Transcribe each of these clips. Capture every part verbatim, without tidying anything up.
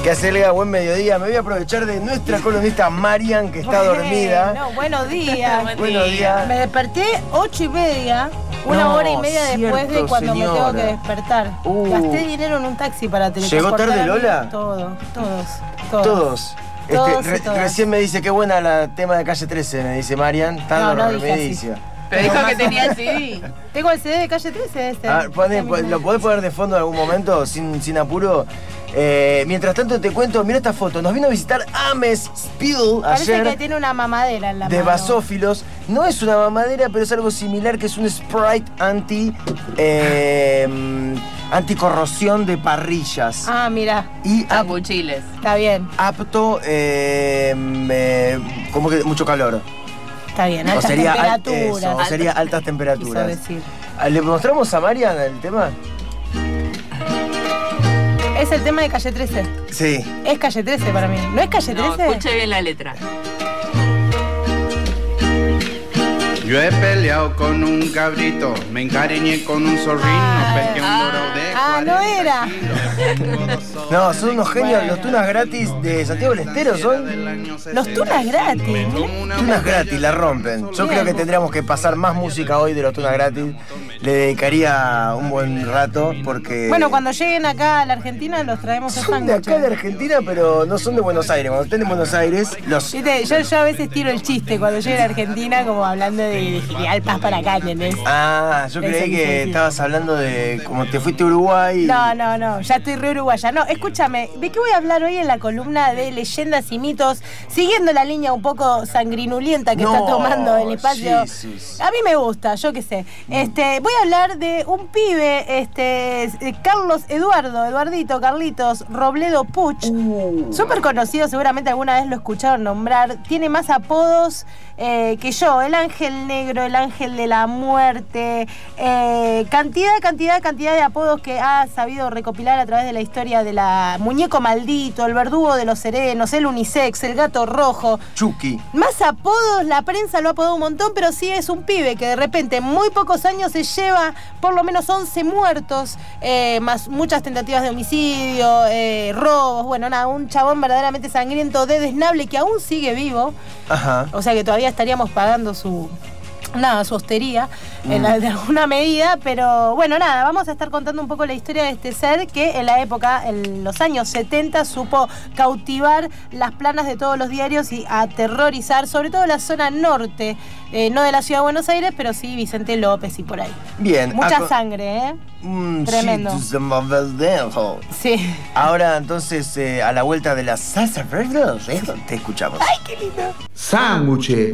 ¿Qué hace, Elga? Buen mediodía. Me voy a aprovechar de nuestra columnista Marian, que está bueno, dormida. No, buenos días. Buen buenos días. Me desperté ocho y media, una no, hora y media cierto, después de cuando señora. me tengo que despertar. Uh. Gasté dinero en un taxi para teletransportar. ¿Llegó tarde Lola? Todo, todos, todos. Todos. Todos Este, re, todas. Recién me dice qué buena la tema de Calle trece, me dice Marian. Está No, no dije dormidísima. Pero dijo que tenía el C D. Tengo el C D de Calle trece este. Ah, pone, ¿lo podés poner de fondo en algún momento, sin, sin apuro? Eh, mientras tanto te cuento, mira esta foto. Nos vino a visitar Ames Spill Parece ayer. que tiene una mamadera en la de mano. basófilos. No es una mamadera, pero es algo similar, que es un Sprite anti... Eh, anticorrosión de parrillas. Ah, mira. Y ap- Cuchiles. Está bien, apto, eh, eh, como que mucho calor. está bien. O Altas sería, al- temperaturas. eso, o sería altas quiso temperaturas. decir. ¿Le mostramos a Marian el tema? Es el tema de Calle trece. Sí. Es Calle trece para mí. ¿No es Calle No, trece? escuche bien la letra. Yo he peleado con un cabrito, me encariñé con un zorrino, Ah, pesqué un ah, dorado de ah, no cuarenta era. kilos. No, son unos genios. Bueno. Los tunas gratis de Santiago del Estero son... Los tunas gratis. Tunas gratis, la rompen. Yo creo que tendríamos que pasar más música hoy de los tunas gratis. Le dedicaría un buen rato porque... Bueno, cuando lleguen acá a la Argentina los traemos a son de acá de Argentina, pero no son de Buenos Aires. Cuando estén en Buenos Aires, los... ¿Viste? Yo, yo a veces tiro el chiste cuando llegue a la Argentina como hablando de, de Genial Paz para acá, ¿entendés? Ah, yo Eso creí quise que decir. estabas hablando de como te fuiste a Uruguay. No, no, no, ya estoy re uruguaya. No, escúchame, ¿de qué voy a hablar hoy en la columna de leyendas y mitos? Siguiendo la línea un poco sangrinulienta que No, está tomando el espacio. Jesus. A mí me gusta, yo qué sé. Este, voy a hablar de un pibe, este, eh, Carlos Eduardo, Eduardito, Carlitos, Robledo Puch. Uh. Súper conocido, seguramente alguna vez lo escucharon nombrar. Tiene más apodos eh, que yo. El Ángel Negro, el Ángel de la Muerte. Eh, cantidad, cantidad, cantidad de apodos que ha sabido recopilar a través de la historia de la Muñeco Maldito, el Verdugo de los Serenos, el Unisex, el Gato Rojo. Chucky. Más apodos, la prensa lo ha apodado un montón, pero sí es un pibe que de repente en muy pocos años se lleva por lo menos once muertos, eh, más muchas tentativas de homicidio, eh, robos, bueno, nada, un chabón verdaderamente sangriento, desnable, que aún sigue vivo, Ajá. o sea que todavía estaríamos pagando su... Nada, su hostería, Mm. en la, de alguna medida, pero bueno, nada, vamos a estar contando un poco la historia de este ser que en la época, en los años setenta, supo cautivar las planas de todos los diarios y aterrorizar, sobre todo la zona norte, eh, no de la ciudad de Buenos Aires, pero sí Vicente López y por ahí. Bien. Mucha aco- sangre, ¿eh? Mm, Tremendo. sí, to the Valdejo. Sí. Ahora entonces, eh, a la vuelta de las salsa verdes, eh, te escuchamos. ¡Ay, qué lindo! Sándwich,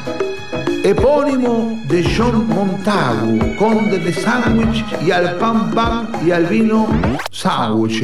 epónimo de John Montagu, conde de Sandwich, y al pan pan y al vino sándwich.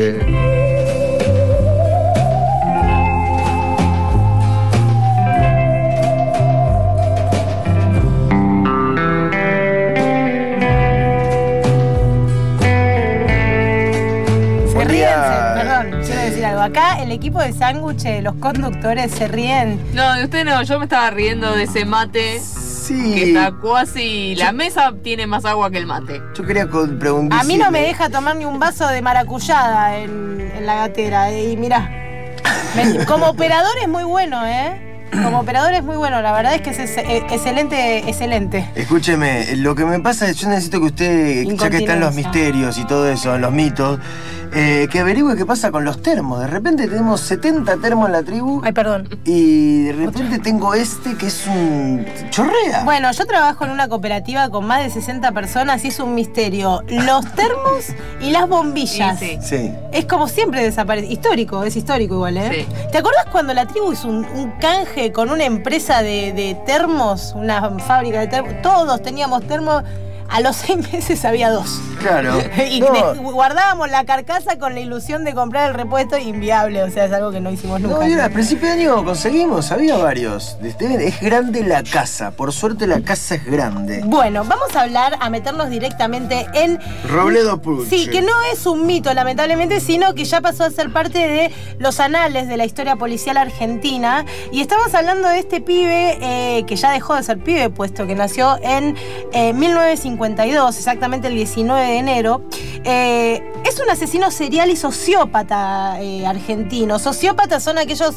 Se Buen ríen, día. se- perdón, quiero Sí. decir algo. Acá el equipo de sándwich, los conductores se ríen. No, de usted no, yo me estaba riendo de ese mate Sí. que está cuasi. La mesa tiene más agua que el mate. Yo quería con- preguntar. A mí no me deja tomar ni un vaso de maracuyada en, en la gatera. Y mirá, me- como operador es muy bueno, ¿eh? Como operador es muy bueno. La verdad es que es, es- es- excelente, excelente. Escúcheme, lo que me pasa es yo necesito que usted, ya que están los misterios y todo eso, los mitos, eh, que averigüe qué pasa con los termos. De repente tenemos setenta termos en la tribu Ay, perdón. y de repente tengo este que es un chorrea. Bueno, yo trabajo en una cooperativa con más de sesenta personas y es un misterio. Los termos y las bombillas. Sí, Sí. Es como siempre desaparece. Histórico, es histórico igual, ¿eh? Sí. ¿Te acuerdas cuando la tribu hizo un, un canje con una empresa de, de termos? Una fábrica de termos. Todos teníamos termos. A los seis meses había dos. Claro. Y No. de- guardábamos la carcasa con la ilusión de comprar el repuesto inviable. O sea, es algo que no hicimos nunca. No, y ahora, a principio de año conseguimos, había varios. Este, Es grande la casa, por suerte la casa es grande. Bueno, vamos a hablar, a meternos directamente en... Robledo Puch. Sí, que no es un mito, lamentablemente, sino que ya pasó a ser parte de los anales de la historia policial argentina. Y estamos hablando de este pibe eh, que ya dejó de ser pibe, puesto que nació en eh, mil novecientos cincuenta y dos, exactamente el diecinueve de enero. Eh, es un asesino serial y sociópata eh, argentino. Sociópatas son aquellos,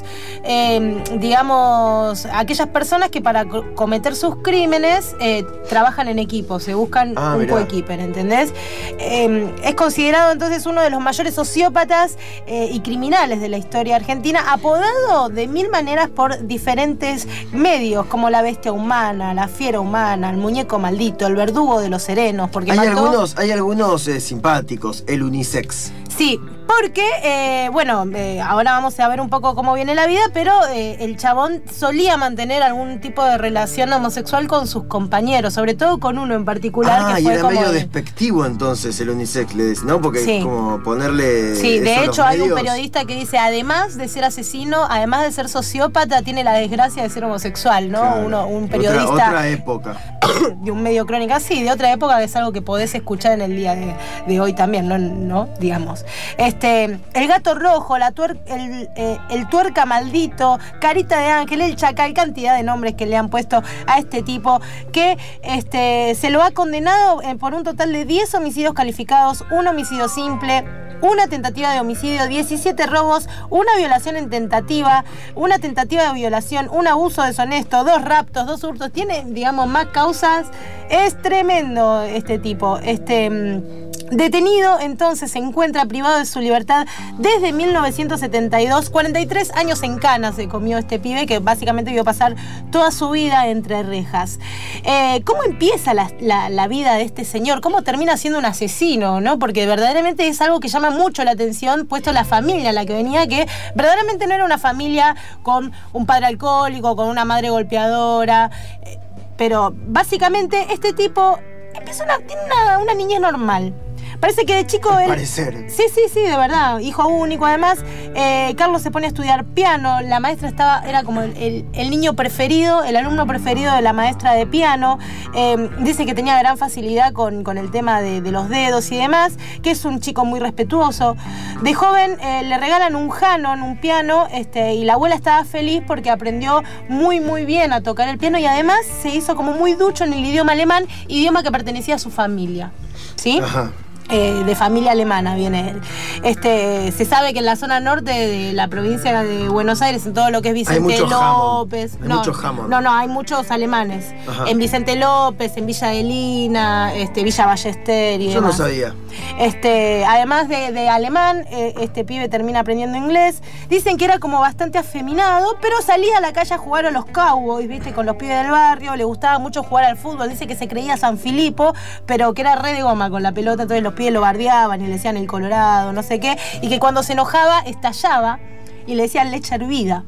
eh, digamos, aquellas personas que para co- cometer sus crímenes eh, trabajan en equipo, se buscan Ah, un mirá. coequiper, ¿entendés? Eh, es considerado entonces uno de los mayores sociópatas eh, y criminales de la historia argentina, apodado de mil maneras por diferentes medios, como la bestia humana, la fiera humana, el muñeco maldito, el verdugo de los serenos, porque Hay mató... algunos, hay algunos eh, simpáticos, el unisex. Sí, porque, eh, bueno, eh, ahora vamos a ver un poco cómo viene la vida, pero eh, el chabón solía mantener algún tipo de relación homosexual con sus compañeros, sobre todo con uno en particular. Ah, que y fue era como medio de- despectivo entonces el unisex, le decís, ¿no? Porque Sí. como ponerle. Sí, eso de a los hecho hay un medios. periodista que dice, además de ser asesino, además de ser sociópata, tiene la desgracia de ser homosexual, ¿no? Claro. Uno, un Otra- periodista Otra, época. de un medio crónica, sí, de otra época, que es algo que podés escuchar en el día de, de hoy también, ¿no? ¿no? Digamos. Este, el gato rojo, la tuer, el, eh, el tuerca maldito, carita de ángel, el chacal, cantidad de nombres que le han puesto a este tipo, que este, se lo ha condenado eh, por un total de diez homicidios calificados, un homicidio simple, una tentativa de homicidio, diecisiete robos, una violación en tentativa, una tentativa de violación, un abuso deshonesto, dos raptos, dos hurtos. Tiene, digamos, más causas. Es tremendo este tipo. Este mm, detenido, entonces, se encuentra privado de su libertad desde mil novecientos setenta y dos. cuarenta y tres años en cana se comió este pibe, que básicamente vio pasar toda su vida entre rejas. Eh, ¿Cómo empieza la, la, la vida de este señor? ¿Cómo termina siendo un asesino, no? Porque verdaderamente es algo que llama mucho la atención, puesto la familia a la que venía, que verdaderamente no era una familia con un padre alcohólico, con una madre golpeadora, eh, pero básicamente este tipo empieza una, tiene una, una niñez normal. Parece que de chico Al él... parecer. Sí, sí, sí, de verdad. Hijo único, además. Eh, Carlos se pone a estudiar piano. La maestra estaba, era como el, el, el niño preferido, el alumno preferido de la maestra de piano. Eh, dice que tenía gran facilidad con, con el tema de, de los dedos y demás, que es un chico muy respetuoso. De joven eh, le regalan un Hanon, un piano, este, y la abuela estaba feliz porque aprendió muy, muy bien a tocar el piano y además se hizo como muy ducho en el idioma alemán, idioma que pertenecía a su familia. ¿Sí? Ajá. Eh, de familia alemana viene él. Este, se sabe que en la zona norte de la provincia de Buenos Aires, en todo lo que es Vicente mucho López, jamón. Hay no, mucho jamón. no, no, hay muchos alemanes. Ajá. En Vicente López, en Villa de Lina, este, Villa Ballester y Yo no demás. sabía. Este, además de, de alemán, eh, este pibe termina aprendiendo inglés. Dicen que era como bastante afeminado, pero salía a la calle a jugar a los cowboys, ¿viste? Con los pibes del barrio. Le gustaba mucho jugar al fútbol. Dice que se creía San Filipo, pero que era re de goma con la pelota. Entonces los pibes lo bardeaban y le decían el Colorado, no sé qué. Y que cuando se enojaba, estallaba y le decían leche hervida.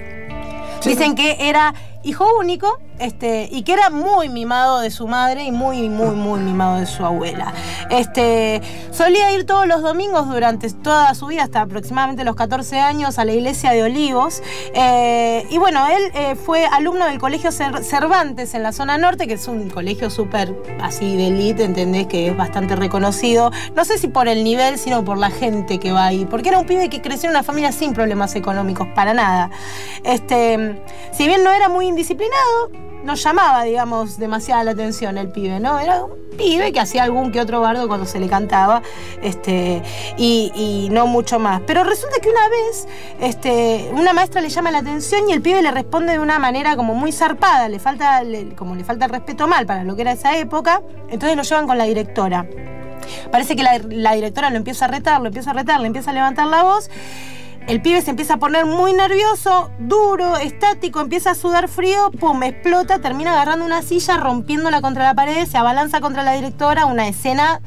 Sí. Dicen que era hijo único, este, y que era muy mimado de su madre y muy, muy, muy mimado de su abuela. Este, solía ir todos los domingos durante toda su vida, hasta aproximadamente los catorce años, a la iglesia de Olivos. Eh, y bueno, él eh, fue alumno del Colegio Cer- Cervantes en la zona norte, que es un colegio súper así de élite, ¿entendés? Que es bastante reconocido. No sé si por el nivel, sino por la gente que va ahí. Porque era un pibe que creció en una familia sin problemas económicos, para nada. Este, si bien no era muy indisciplinado, no llamaba, digamos, demasiada la atención el pibe, ¿no? Era un pibe que hacía algún que otro bardo cuando se le cantaba, este, y, y no mucho más. Pero resulta que una vez, este, una maestra le llama la atención y el pibe le responde de una manera como muy zarpada, le falta, le, como le falta el respeto mal para lo que era esa época, entonces lo llevan con la directora. Parece que la, la directora lo empieza a retar, lo empieza a retar, le empieza a levantar la voz. El pibe se empieza a poner muy nervioso, duro, estático, empieza a sudar frío, pum, explota, termina agarrando una silla, rompiéndola contra la pared, se abalanza contra la directora, una escena.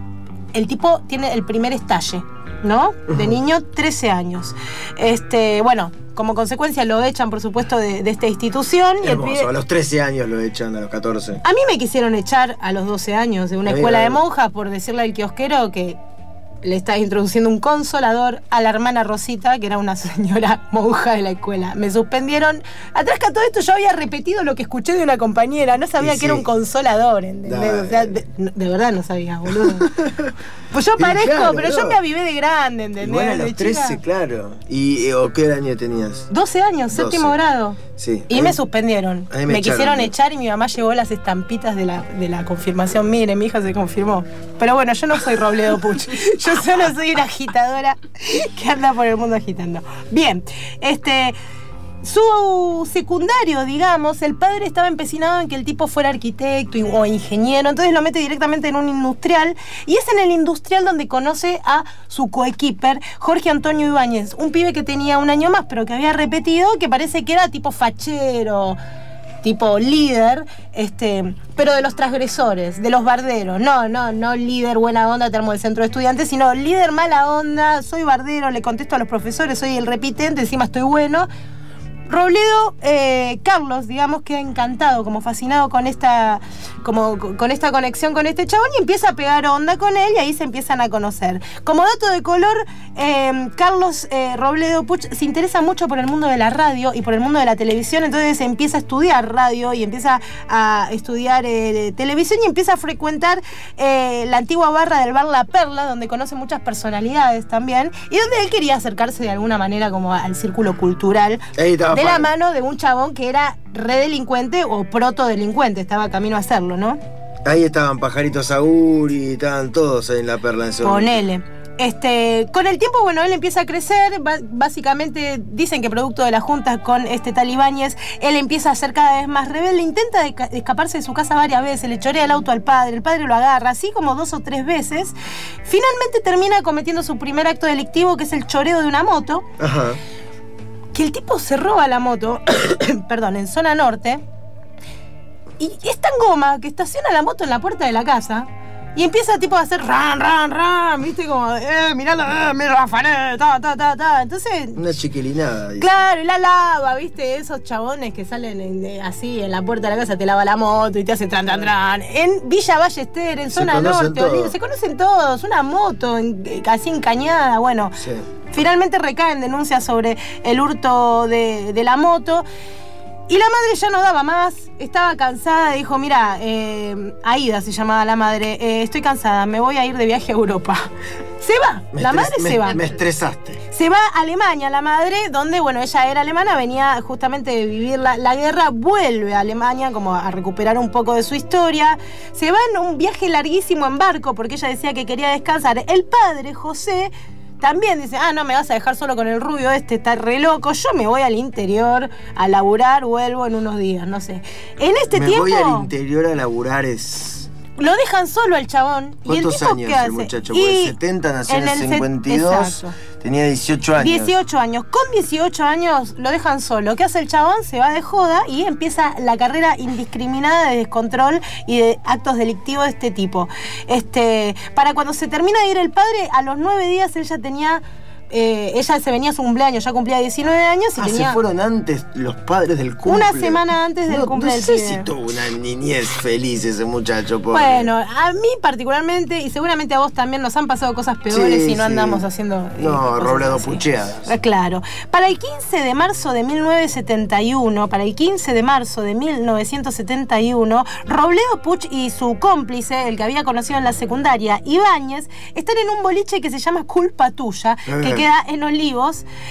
El tipo tiene el primer estalle, ¿no? De niño, trece años. Este, bueno, como consecuencia lo echan, por supuesto, de, de esta institución. Y el Hermoso, pibe... a los trece años lo echan, a los catorce. A mí me quisieron echar a los doce años de una A mí escuela me- de monjas por decirle al kiosquero que le estaba introduciendo un consolador a la hermana Rosita, que era una señora monja de la escuela. Me suspendieron. Atrás que a todo esto yo había repetido lo que escuché de una compañera. No sabía Y que sí. era un consolador, ¿entendés? Dale. O sea, de, de verdad no sabía, boludo. Pues yo Y parezco, claro, pero no. yo me avivé de grande, ¿entendés? Igual a De los trece, chica. claro. ¿Y eh, o qué año tenías? doce años, doce. séptimo grado. Sí. Y A me mí- suspendieron. a mí me Me echaron. quisieron echar y mi mamá llevó las estampitas de la, de la confirmación. Mire, mi hija se confirmó. Pero bueno, yo no soy Robledo Puch. Yo solo soy una agitadora que anda por el mundo agitando. Bien, este... Su secundario, digamos, el padre estaba empecinado en que el tipo fuera arquitecto o ingeniero, entonces lo mete directamente en un industrial, y es en el industrial donde conoce a su coequiper, Jorge Antonio Ibáñez, un pibe que tenía un año más, pero que había repetido, que parece que era tipo fachero, tipo líder, este, pero de los transgresores, de los barderos. No, no, no líder buena onda, termo del centro de estudiantes, sino líder mala onda, soy bardero, le contesto a los profesores, soy el repitente, encima estoy bueno. Robledo, eh, Carlos, digamos, queda encantado, como fascinado con esta, como, con esta conexión con este chabón, y empieza a pegar onda con él, y ahí se empiezan a conocer. Como dato de color, eh, Carlos eh, Robledo Puch se interesa mucho por el mundo de la radio y por el mundo de la televisión, entonces empieza a estudiar radio y empieza a estudiar eh, televisión y empieza a frecuentar eh, la antigua barra del bar La Perla, donde conoce muchas personalidades también, y donde él quería acercarse de alguna manera como al círculo cultural. Ahí estaba. De la mano de un chabón que era redelincuente o protodelincuente, estaba camino a hacerlo, ¿no? Ahí estaban Pajarito Saguri, estaban todos en La Perla en ese momento. Ponele. Este, con el tiempo, bueno, él empieza a crecer, básicamente dicen que producto de las juntas con este tal Ibáñez, él empieza a ser cada vez más rebelde, intenta de escaparse de su casa varias veces, le chorea el auto al padre, el padre lo agarra, así como dos o tres veces, finalmente termina cometiendo su primer acto delictivo, que es el choreo de una moto. Ajá. Que el tipo se roba la moto, perdón, en zona norte, y es tan goma que estaciona la moto en la puerta de la casa y empieza tipo a hacer ran, ran, ran, viste, como, eh, mirá, eh, me la afané, ta, ta, ta, ta. Entonces... Una chiquilinada. Dice. Claro, y la lava, viste, esos chabones que salen en, de, así en la puerta de la casa, te lava la moto y te hace tran, tran, tran. En Villa Ballester, en zona norte, Olivia, se conocen todos, una moto en, así encañada, bueno... Sí. Finalmente recaen denuncias sobre el hurto de, de la moto. Y la madre ya no daba más, estaba cansada, dijo, mira, eh, Aida se llamaba la madre, eh, estoy cansada, me voy a ir de viaje a Europa. Se va, me la madre me, se va. Me estresaste. Se va a Alemania la madre, donde, bueno, ella era alemana, venía justamente de vivir la, la guerra, vuelve a Alemania como a recuperar un poco de su historia. Se va en un viaje larguísimo en barco, porque ella decía que quería descansar. El padre, José... También dice, ah, no, me vas a dejar solo con el rubio este, está re loco, yo me voy al interior a laburar, vuelvo en unos días, no sé. En este me tiempo... Me voy al interior a laburar es... Lo dejan solo al chabón. ¿Cuántos ¿Y el tipo años qué hace? el muchacho? Porque el setenta nació en el cincuenta y dos, tenía dieciocho años. dieciocho años. Con dieciocho años lo dejan solo. ¿Qué hace el chabón? Se va de joda y empieza la carrera indiscriminada de descontrol y de actos delictivos de este tipo. Este, para cuando se termina de ir el padre, a los nueve días él ya tenía... Eh, ella se venía a su cumpleaños, ya cumplía diecinueve años y ah, tenía... se fueron antes los padres del cumple. Una semana antes del no, cumple no del sé pibe. si tuvo una niñez feliz ese muchacho, pobre. Bueno, a mí particularmente, y seguramente a vos también, nos han pasado cosas peores sí, y no sí. andamos haciendo... No, eh, Robledo pucheadas. Claro. Para el quince de marzo de mil novecientos setenta y uno, para el quince de marzo de mil novecientos setenta y uno, Robledo Puch y su cómplice, el que había conocido en la secundaria, Ibáñez, están en un boliche que se llama Culpa Tuya, eh. que queda en Olivos.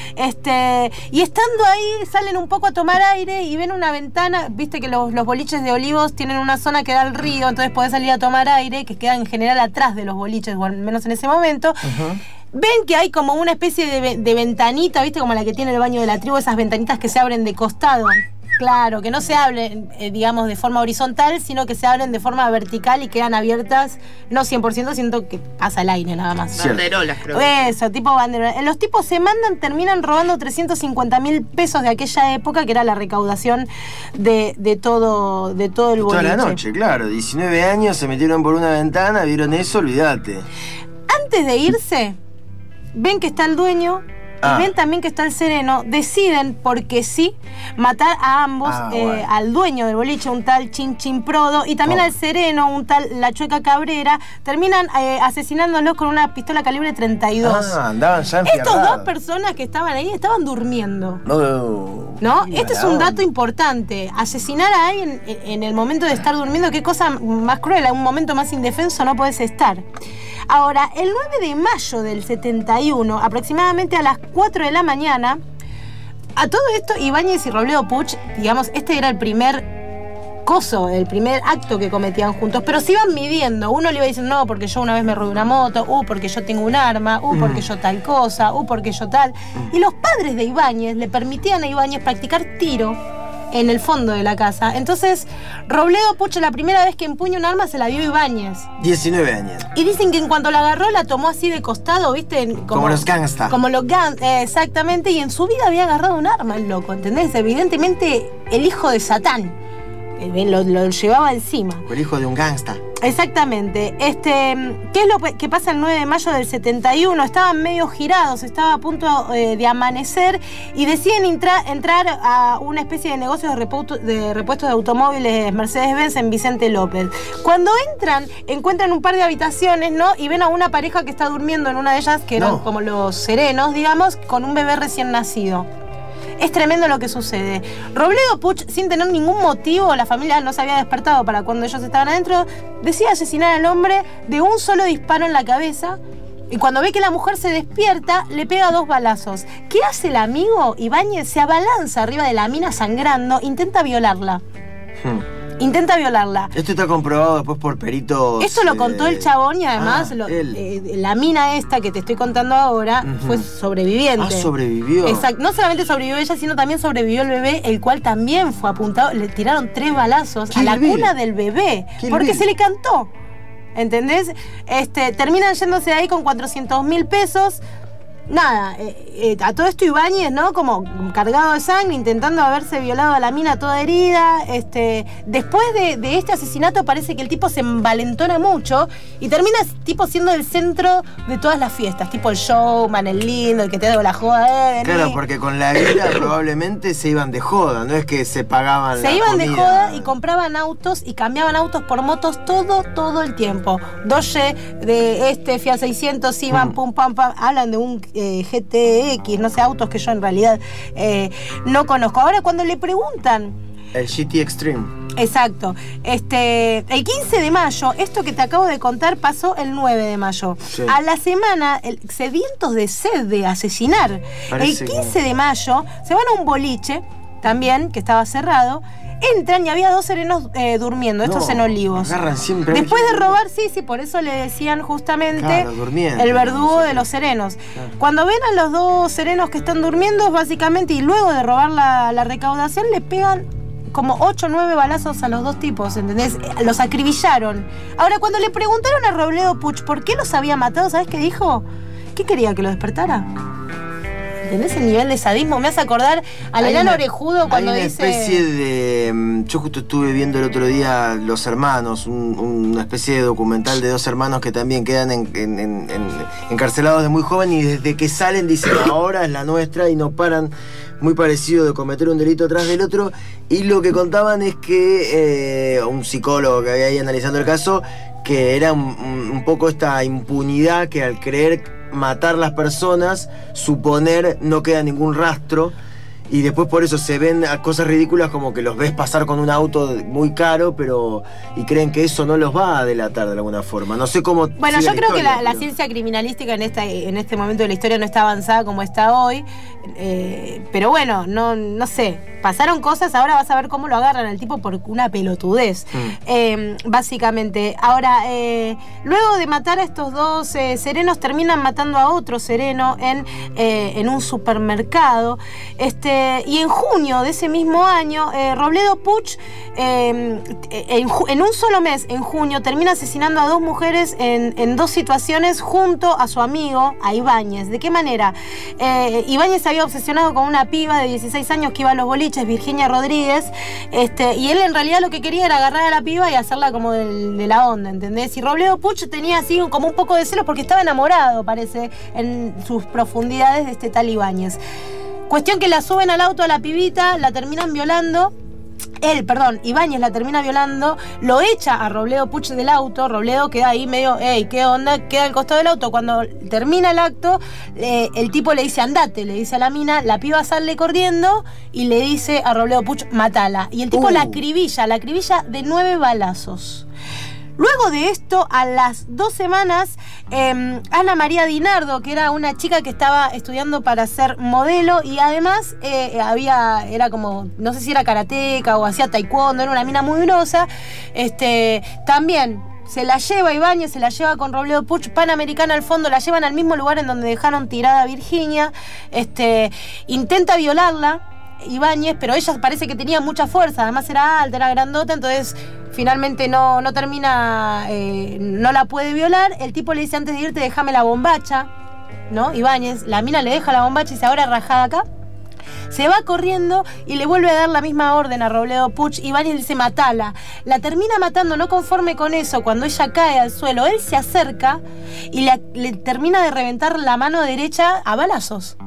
Este, y estando ahí salen un poco a tomar aire y ven una ventana, viste que los, los boliches de Olivos tienen una zona que da al río, entonces podés salir a tomar aire, que queda en general atrás de los boliches, o al menos en ese momento. Uh-huh. Ven que hay como una especie de, de ventanita, viste, como la que tiene el baño de la tribu, esas ventanitas que se abren de costado. Claro, que no se abren, eh, digamos, de forma horizontal, sino que se abren de forma vertical y quedan abiertas, no cien por ciento, siento que pasa el aire nada más. Banderolas, creo. Eso, tipo banderolas. Los tipos se mandan, terminan robando trescientos cincuenta mil pesos de aquella época, que era la recaudación de, de, todo, de todo el boliche. Toda la noche, claro. diecinueve años, se metieron por una ventana, vieron eso, olvídate. Antes de irse, ven que está el dueño... Ah. Y ven también que está el sereno, deciden, porque sí, matar a ambos, ah, eh, bueno. al dueño del boliche, un tal Chin Chin Prodo, y también oh. al sereno, un tal La Chueca Cabrera, terminan eh, asesinándolos con una pistola calibre treinta y dos. Ah, andaban ya Estos dos personas que estaban ahí estaban durmiendo. No, ¿No? Este es un dato importante. Asesinar a alguien en el momento de estar durmiendo, qué cosa más cruel, en un momento más indefenso no podés estar. Ahora, el nueve de mayo del setenta y uno, aproximadamente a las cuatro de la mañana, a todo esto Ibáñez y Robledo Puch, digamos, este era el primer coso, el primer acto que cometían juntos, pero se iban midiendo. Uno le iba diciendo, no, porque yo una vez me robé una moto, uh, porque yo tengo un arma, uh, porque yo tal cosa, uh, porque yo tal. Y los padres de Ibáñez le permitían a Ibáñez practicar tiro en el fondo de la casa. Entonces, Robledo Puch, la primera vez que empuña un arma se la dio Ibáñez. diecinueve años. Y dicen que en cuanto la agarró, la tomó así de costado, ¿viste? Como, como los gangsta. Como los gangsta, eh, exactamente. Y en su vida había agarrado un arma, el loco, ¿entendés? Evidentemente, el hijo de Satán. Lo, lo llevaba encima. El hijo de un gangsta. Exactamente. Este, ¿qué es lo que pasa el nueve de mayo del setenta y uno? Estaban medio girados, estaba a punto eh, de amanecer y deciden intra, entrar a una especie de negocio de, repuesto, de repuestos de automóviles Mercedes-Benz en Vicente López. Cuando entran, encuentran un par de habitaciones, ¿no? Y ven a una pareja que está durmiendo en una de ellas, que no. eran como los serenos, digamos, con un bebé recién nacido. Es tremendo lo que sucede. Robledo Puch, sin tener ningún motivo, la familia no se había despertado para cuando ellos estaban adentro, decide asesinar al hombre de un solo disparo en la cabeza. Y cuando ve que la mujer se despierta, le pega dos balazos. ¿Qué hace el amigo? Ibáñez se abalanza arriba de la mina sangrando, intenta violarla. Hmm. Intenta violarla. Esto está comprobado después por peritos. Esto lo contó eh... el chabón y además ah, lo, eh, la mina esta que te estoy contando ahora uh-huh. fue sobreviviente. Ah, sobrevivió. Exacto. No solamente sobrevivió ella, sino también sobrevivió el bebé, el cual también fue apuntado. Le tiraron tres balazos a la cuna del bebé porque se le cantó. ¿Entendés? Este, terminan yéndose de ahí con cuatrocientos mil pesos. Nada, eh, eh, a todo esto Ibáñez, ¿no? Como cargado de sangre, intentando haberse violado a la mina toda herida. Este, después de, de este asesinato parece que el tipo se envalentona mucho y termina tipo siendo el centro de todas las fiestas, tipo el showman, el lindo, el que te da la joda. Eh, claro, porque con la guita probablemente se iban de joda, no es que se pagaban se la iban comida. de joda y compraban autos y cambiaban autos por motos todo, todo el tiempo. Dodge de este, Fiat seiscientos, iban, mm. pum, pam, pam, hablan de un Eh, G T X, no sé, autos que yo en realidad eh, no conozco. Ahora cuando le preguntan... El G T Extreme. Exacto. Este, el quince de mayo, esto que te acabo de contar pasó el nueve de mayo. Sí. A la semana, el, sedientos de sed de asesinar. Parece el quince que... de mayo se van a un boliche, también, que estaba cerrado. Entran y había dos serenos eh, durmiendo, estos no, en Olivos. Agarran siempre. Después de robar, sí, sí, por eso le decían justamente claro, el verdugo de los serenos. Claro. Cuando ven a los dos serenos que están durmiendo, básicamente, y luego de robar la, la recaudación, le pegan como ocho o nueve balazos a los dos tipos, ¿entendés? Los acribillaron. Ahora, cuando le preguntaron a Robledo Puch por qué los había matado, ¿sabés qué dijo? ¿Qué quería? ¿Que lo despertara? ¿Entendés el nivel de sadismo? Me hace acordar al hay enano una, orejudo cuando hay una dice... especie de... Yo justo estuve viendo el otro día Los Hermanos, un, una especie de documental de dos hermanos que también quedan en, en, en, en, encarcelados de muy joven y desde que salen dicen ahora es la nuestra y no paran, muy parecido de cometer un delito atrás del otro. Y lo que contaban es que eh, un psicólogo que había ahí analizando el caso, que era un, un poco esta impunidad que al creer matar las personas, suponer no queda ningún rastro y después por eso se ven a cosas ridículas como que los ves pasar con un auto muy caro pero y creen que eso no los va a delatar de alguna forma. No sé cómo... Bueno, yo creo historia, que la, pero... la ciencia criminalística en, esta, en este momento de la historia no está avanzada como está hoy, eh, pero bueno, no, no sé, pasaron cosas, ahora vas a ver cómo lo agarran al tipo por una pelotudez, mm. eh, básicamente. Ahora, eh, luego de matar a estos dos eh, serenos, terminan matando a otro sereno en, eh, en un supermercado, este y en junio de ese mismo año, eh, Robledo Puch, eh, en, en un solo mes, en junio, termina asesinando a dos mujeres en, en dos situaciones junto a su amigo, a Ibáñez. ¿De qué manera? Eh, Ibáñez se había obsesionado con una piba de dieciséis años que iba a los boliches, Virginia Rodríguez, este, y él en realidad lo que quería era agarrar a la piba y hacerla como del, de la onda, ¿entendés? Y Robledo Puch tenía así como un poco de celos porque estaba enamorado, parece, en sus profundidades de este tal Ibáñez. Cuestión que la suben al auto a la pibita, la terminan violando. Él, perdón, Ibáñez la termina violando, lo echa a Robledo Puch del auto. Robledo queda ahí medio, hey, ¿qué onda? Queda al costado del auto. Cuando termina el acto, eh, el tipo le dice, andate, le dice a la mina, la piba sale corriendo y le dice a Robledo Puch, matala. Y el tipo uh. la acribilla, la acribilla de nueve balazos. Luego de esto, a las dos semanas, eh, Ana María Dinardo, que era una chica que estaba estudiando para ser modelo y además eh, había, era como, no sé si era karateca o hacía taekwondo, era una mina muy grosa, este, también se la lleva Ibáñez, se la lleva con Robledo Puch, Panamericana al fondo, la llevan al mismo lugar en donde dejaron tirada a Virginia, este, intenta violarla Ibáñez, pero ella parece que tenía mucha fuerza, además era alta, era grandota, entonces finalmente no, no termina, eh, no la puede violar. El tipo le dice antes de irte, déjame la bombacha, ¿no? Ibáñez, la mina le deja la bombacha y dice, ahora rajada acá. Se va corriendo y le vuelve a dar la misma orden a Robledo Puch. Ibáñez le dice, matala. La termina matando, no conforme con eso, cuando ella cae al suelo, él se acerca y le, le termina de reventar la mano derecha a balazos.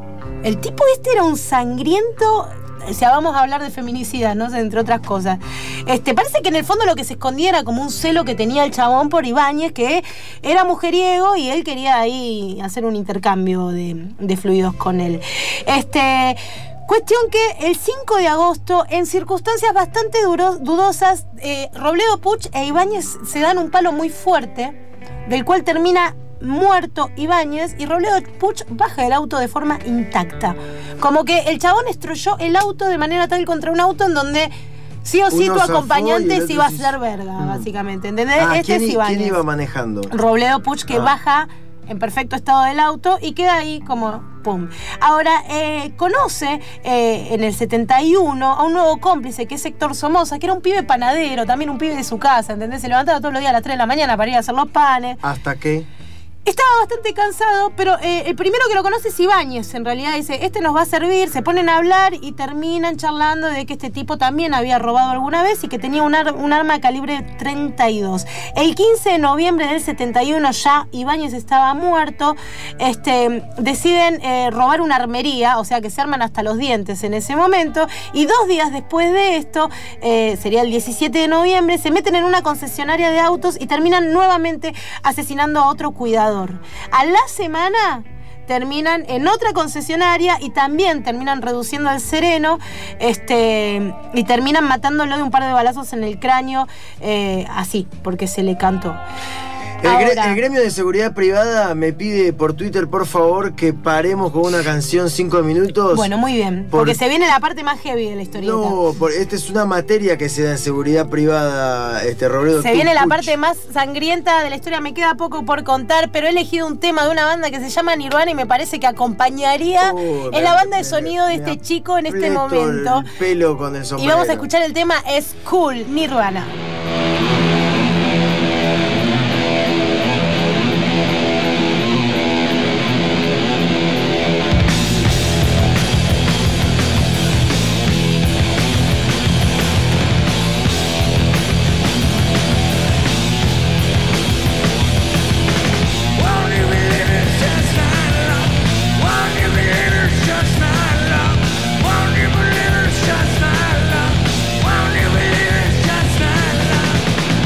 El tipo este era un sangriento, o sea, vamos a hablar de feminicidas, ¿no? Entre otras cosas. Este, parece que en el fondo lo que se escondía era como un celo que tenía el chabón por Ibáñez, que era mujeriego y él quería ahí hacer un intercambio de, de fluidos con él. Este... Cuestión que el cinco de agosto, en circunstancias bastante duro, dudosas, eh, Robledo Puch e Ibáñez se dan un palo muy fuerte, del cual termina muerto Ibáñez, y Robledo Puch baja del auto de forma intacta. Como que el chabón estrelló el auto de manera tal contra un auto en donde sí o sí Uno tu acompañante se iba a sí... hacer verga, mm. básicamente, ¿entendés? Ah, este ¿quién, es Ibáñez. ¿Quién iba manejando? Robledo Puch, que ah. baja en perfecto estado del auto y queda ahí como pum. Ahora, eh, conoce eh, en el setenta y uno a un nuevo cómplice que es Héctor Somoza, que era un pibe panadero, también un pibe de su casa, ¿entendés? Se levantaba todos los días a las tres de la mañana para ir a hacer los panes. ¿Hasta qué? Estaba bastante cansado, pero eh, el primero que lo conoce es Ibáñez, en realidad dice, este nos va a servir, se ponen a hablar y terminan charlando de que este tipo también había robado alguna vez y que tenía un, ar- un arma calibre treinta y dos. El quince de noviembre del setenta y uno ya Ibáñez estaba muerto, este, deciden eh, robar una armería, o sea que se arman hasta los dientes en ese momento, y dos días después de esto, eh, sería el diecisiete de noviembre, se meten en una concesionaria de autos y terminan nuevamente asesinando a otro cuidador. A la semana terminan en otra concesionaria y también terminan reduciendo al sereno, este, y terminan matándolo de un par de balazos en el cráneo, eh, así, porque se le cantó. El, Ahora, gre- el gremio de seguridad privada me pide por Twitter, por favor, que paremos con una canción cinco minutos. Bueno, muy bien, por... porque se viene la parte más heavy de la historieta. No, por, esta es una materia que se da en seguridad privada, este Robledo. Se viene la Puch. parte más sangrienta de la historia, me queda poco por contar, pero he elegido un tema de una banda que se llama Nirvana y me parece que acompañaría Oh, en la banda de me- sonido de me este chico en este aprieto momento. El pelo con el Y sombrero. vamos a escuchar el tema Es Cool, Nirvana. Just not love.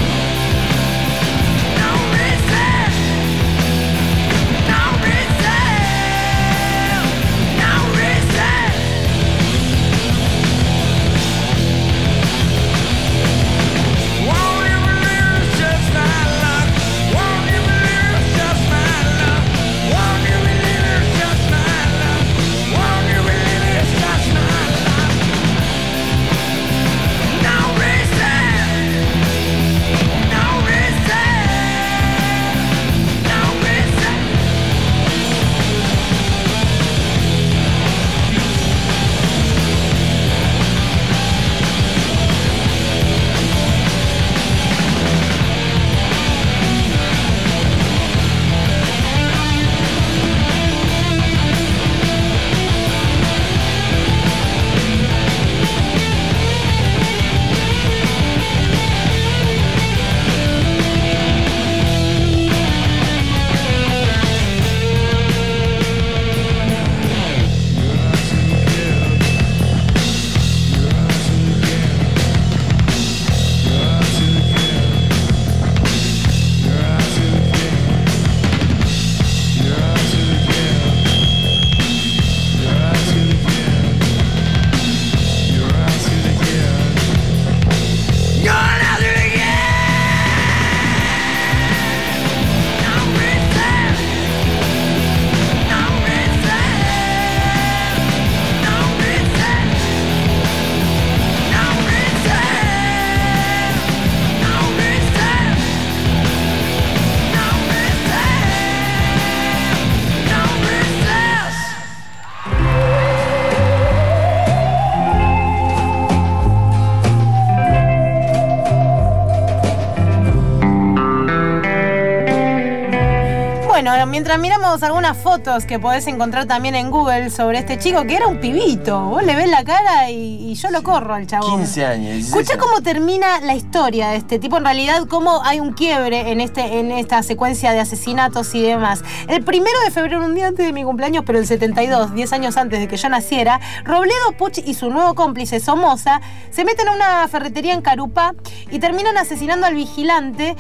Bueno, mientras miramos algunas fotos que podés encontrar también en Google sobre este chico, que era un pibito. Vos le ves la cara y, y yo lo corro al chabón. quince años. Escuchá cómo termina la historia de este tipo. En realidad, cómo hay un quiebre en, este, en esta secuencia de asesinatos y demás. El primero de febrero, un día antes de mi cumpleaños, pero el setenta y dos, diez años antes de que yo naciera, Robledo Puch y su nuevo cómplice Somoza se meten a una ferretería en Carupá y terminan asesinando al vigilante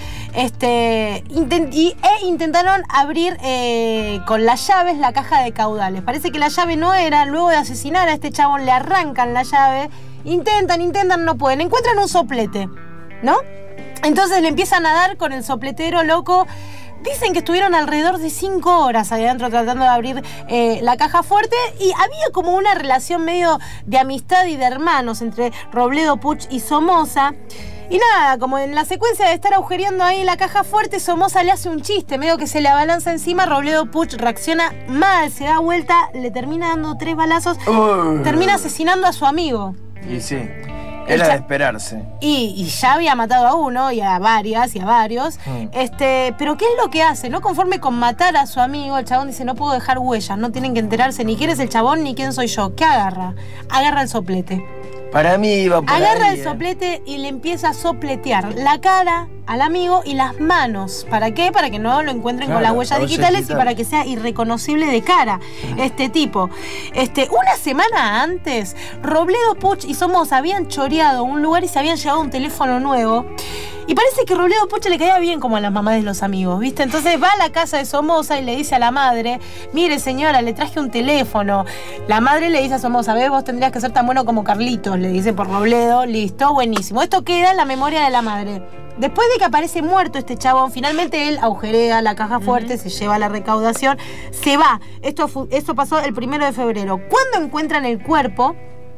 este, intent- y, e intentaron abrir eh, con las llaves la caja de caudales. Parece que la llave no era. Luego de asesinar a este chabón le arrancan la llave, intentan, intentan, no pueden, encuentran un soplete, ¿no? Entonces le empiezan a dar con el sopletero loco. Dicen que estuvieron alrededor de cinco horas ahí adentro tratando de abrir eh, la caja fuerte, y había como una relación medio de amistad y de hermanos entre Robledo Puch y Somoza. Y nada, como en la secuencia de estar agujereando ahí la caja fuerte, Somoza le hace un chiste, medio que se le abalanza encima, Robledo Puch reacciona mal, se da vuelta, le termina dando tres balazos, uh. termina asesinando a su amigo. Y sí. Era de esperarse. Y, y ya había matado a uno, y a varias, y a varios. Mm. Este, pero ¿qué es lo que hace? No conforme con matar a su amigo, el chabón dice, no puedo dejar huellas, no tienen que enterarse ni quién es el chabón ni quién soy yo. ¿Qué agarra? Agarra el soplete. Para mí iba por Agarra ahí, el soplete y le empieza a sopletear la cara al amigo y las manos. ¿Para qué? Para que no lo encuentren claro, con las huellas digitales digital. Y para que sea irreconocible de cara este tipo. Este, una semana antes, Robledo Puch y Somoza habían choreado un lugar y se habían llevado un teléfono nuevo. Y parece que Robledo Puch le caía bien como a las mamás de los amigos, ¿viste? Entonces va a la casa de Somoza y le dice a la madre, mire señora, le traje un teléfono. La madre le dice a Somoza, ve, vos tendrías que ser tan bueno como Carlitos, le dice por Robledo, listo, buenísimo. Esto queda en la memoria de la madre. Después de que aparece muerto este chabón, finalmente él agujerea la caja fuerte, uh-huh. se lleva la recaudación, se va. Esto, fu- esto pasó el primero de febrero. Cuando encuentran el cuerpo,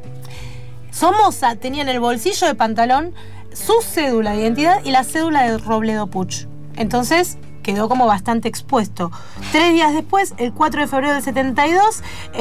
Somoza tenía en el bolsillo de pantalón su cédula de identidad y la cédula de Robledo Puch. Entonces quedó como bastante expuesto. Tres días después, el cuatro de febrero del setenta y dos,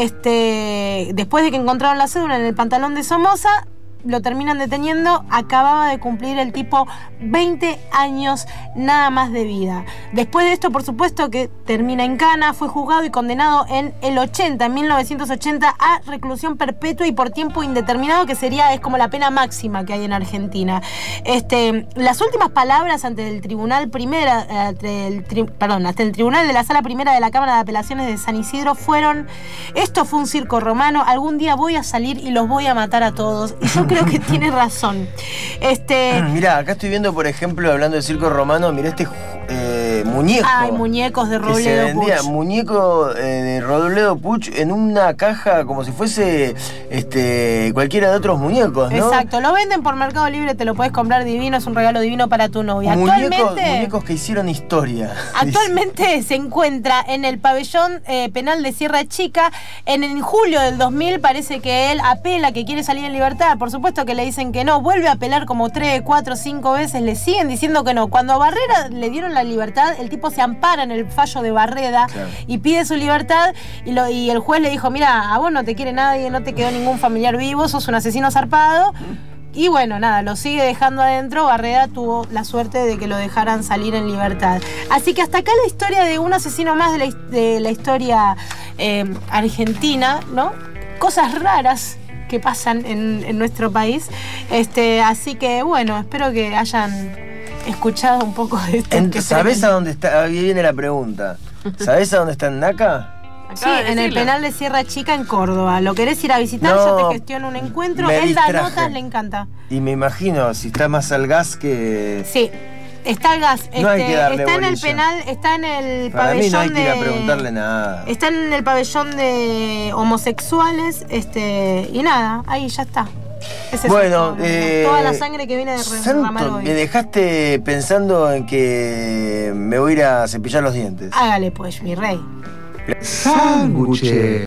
este, después de que encontraron la cédula en el pantalón de Somoza, lo terminan deteniendo. Acababa de cumplir el tipo veinte años nada más de vida. Después de esto, por supuesto, que termina en cana, fue juzgado y condenado en el ochenta, en mil novecientos ochenta, a reclusión perpetua y por tiempo indeterminado, que sería, es como la pena máxima que hay en Argentina. Este, las últimas palabras ante el tribunal primera, ante el, tri, perdón, ante el tribunal de la Sala Primera de la Cámara de Apelaciones de San Isidro fueron: esto fue un circo romano, algún día voy a salir y los voy a matar a todos. Y yo creo que tiene razón. Este, mirá, acá estoy viendo, por ejemplo, hablando del circo romano, mirá este eh, muñeco. Hay muñecos de Robledo que se vendía, Puch. Muñeco eh, de Robledo Puch en una caja como si fuese este cualquiera de otros muñecos, ¿no? Exacto, lo venden por Mercado Libre, te lo puedes comprar divino, es un regalo divino para tu novia. Muñecos, actualmente, muñecos que hicieron historia. Actualmente se encuentra en el pabellón eh, penal de Sierra Chica. En, en julio del dos mil parece que él apela, que quiere salir en libertad. Por supuesto que le dicen que no, vuelve a apelar como tres, cuatro, cinco veces, le siguen diciendo que no. Cuando a Barrera le dieron la libertad, el tipo se ampara en el fallo de Barreda, claro, y pide su libertad, y, lo, y el juez le dijo, mira, a vos no te quiere nadie, no te quedó ningún familiar vivo, sos un asesino zarpado. Y bueno, nada, lo sigue dejando adentro. Barreda tuvo la suerte de que lo dejaran salir en libertad. Así que hasta acá la historia de un asesino más de la, de la historia eh, argentina, ¿no? Cosas raras que pasan en, en nuestro país. Este, así que bueno, espero que hayan escuchado un poco de esto. En, ¿Sabés a dónde está? Ahí viene la pregunta. ¿Sabés a dónde está en Naca? Sí, en el penal de Sierra Chica en Córdoba. ¿Lo querés ir a visitar? No, yo te gestiono un encuentro. Él da notas, le encanta. Y me imagino, si está más al gas que... Sí. Está el gas, no este, hay que darle está bolilla. En el penal, está en el Para pabellón mí no hay de. Que ir a preguntarle nada. Está en el pabellón de homosexuales, este, y nada, ahí ya está. Ese bueno, es eh, toda la sangre que viene de derramar hoy. Me dejaste pensando en que me voy a ir a cepillar los dientes. Hágale pues, mi rey. Sándwiches.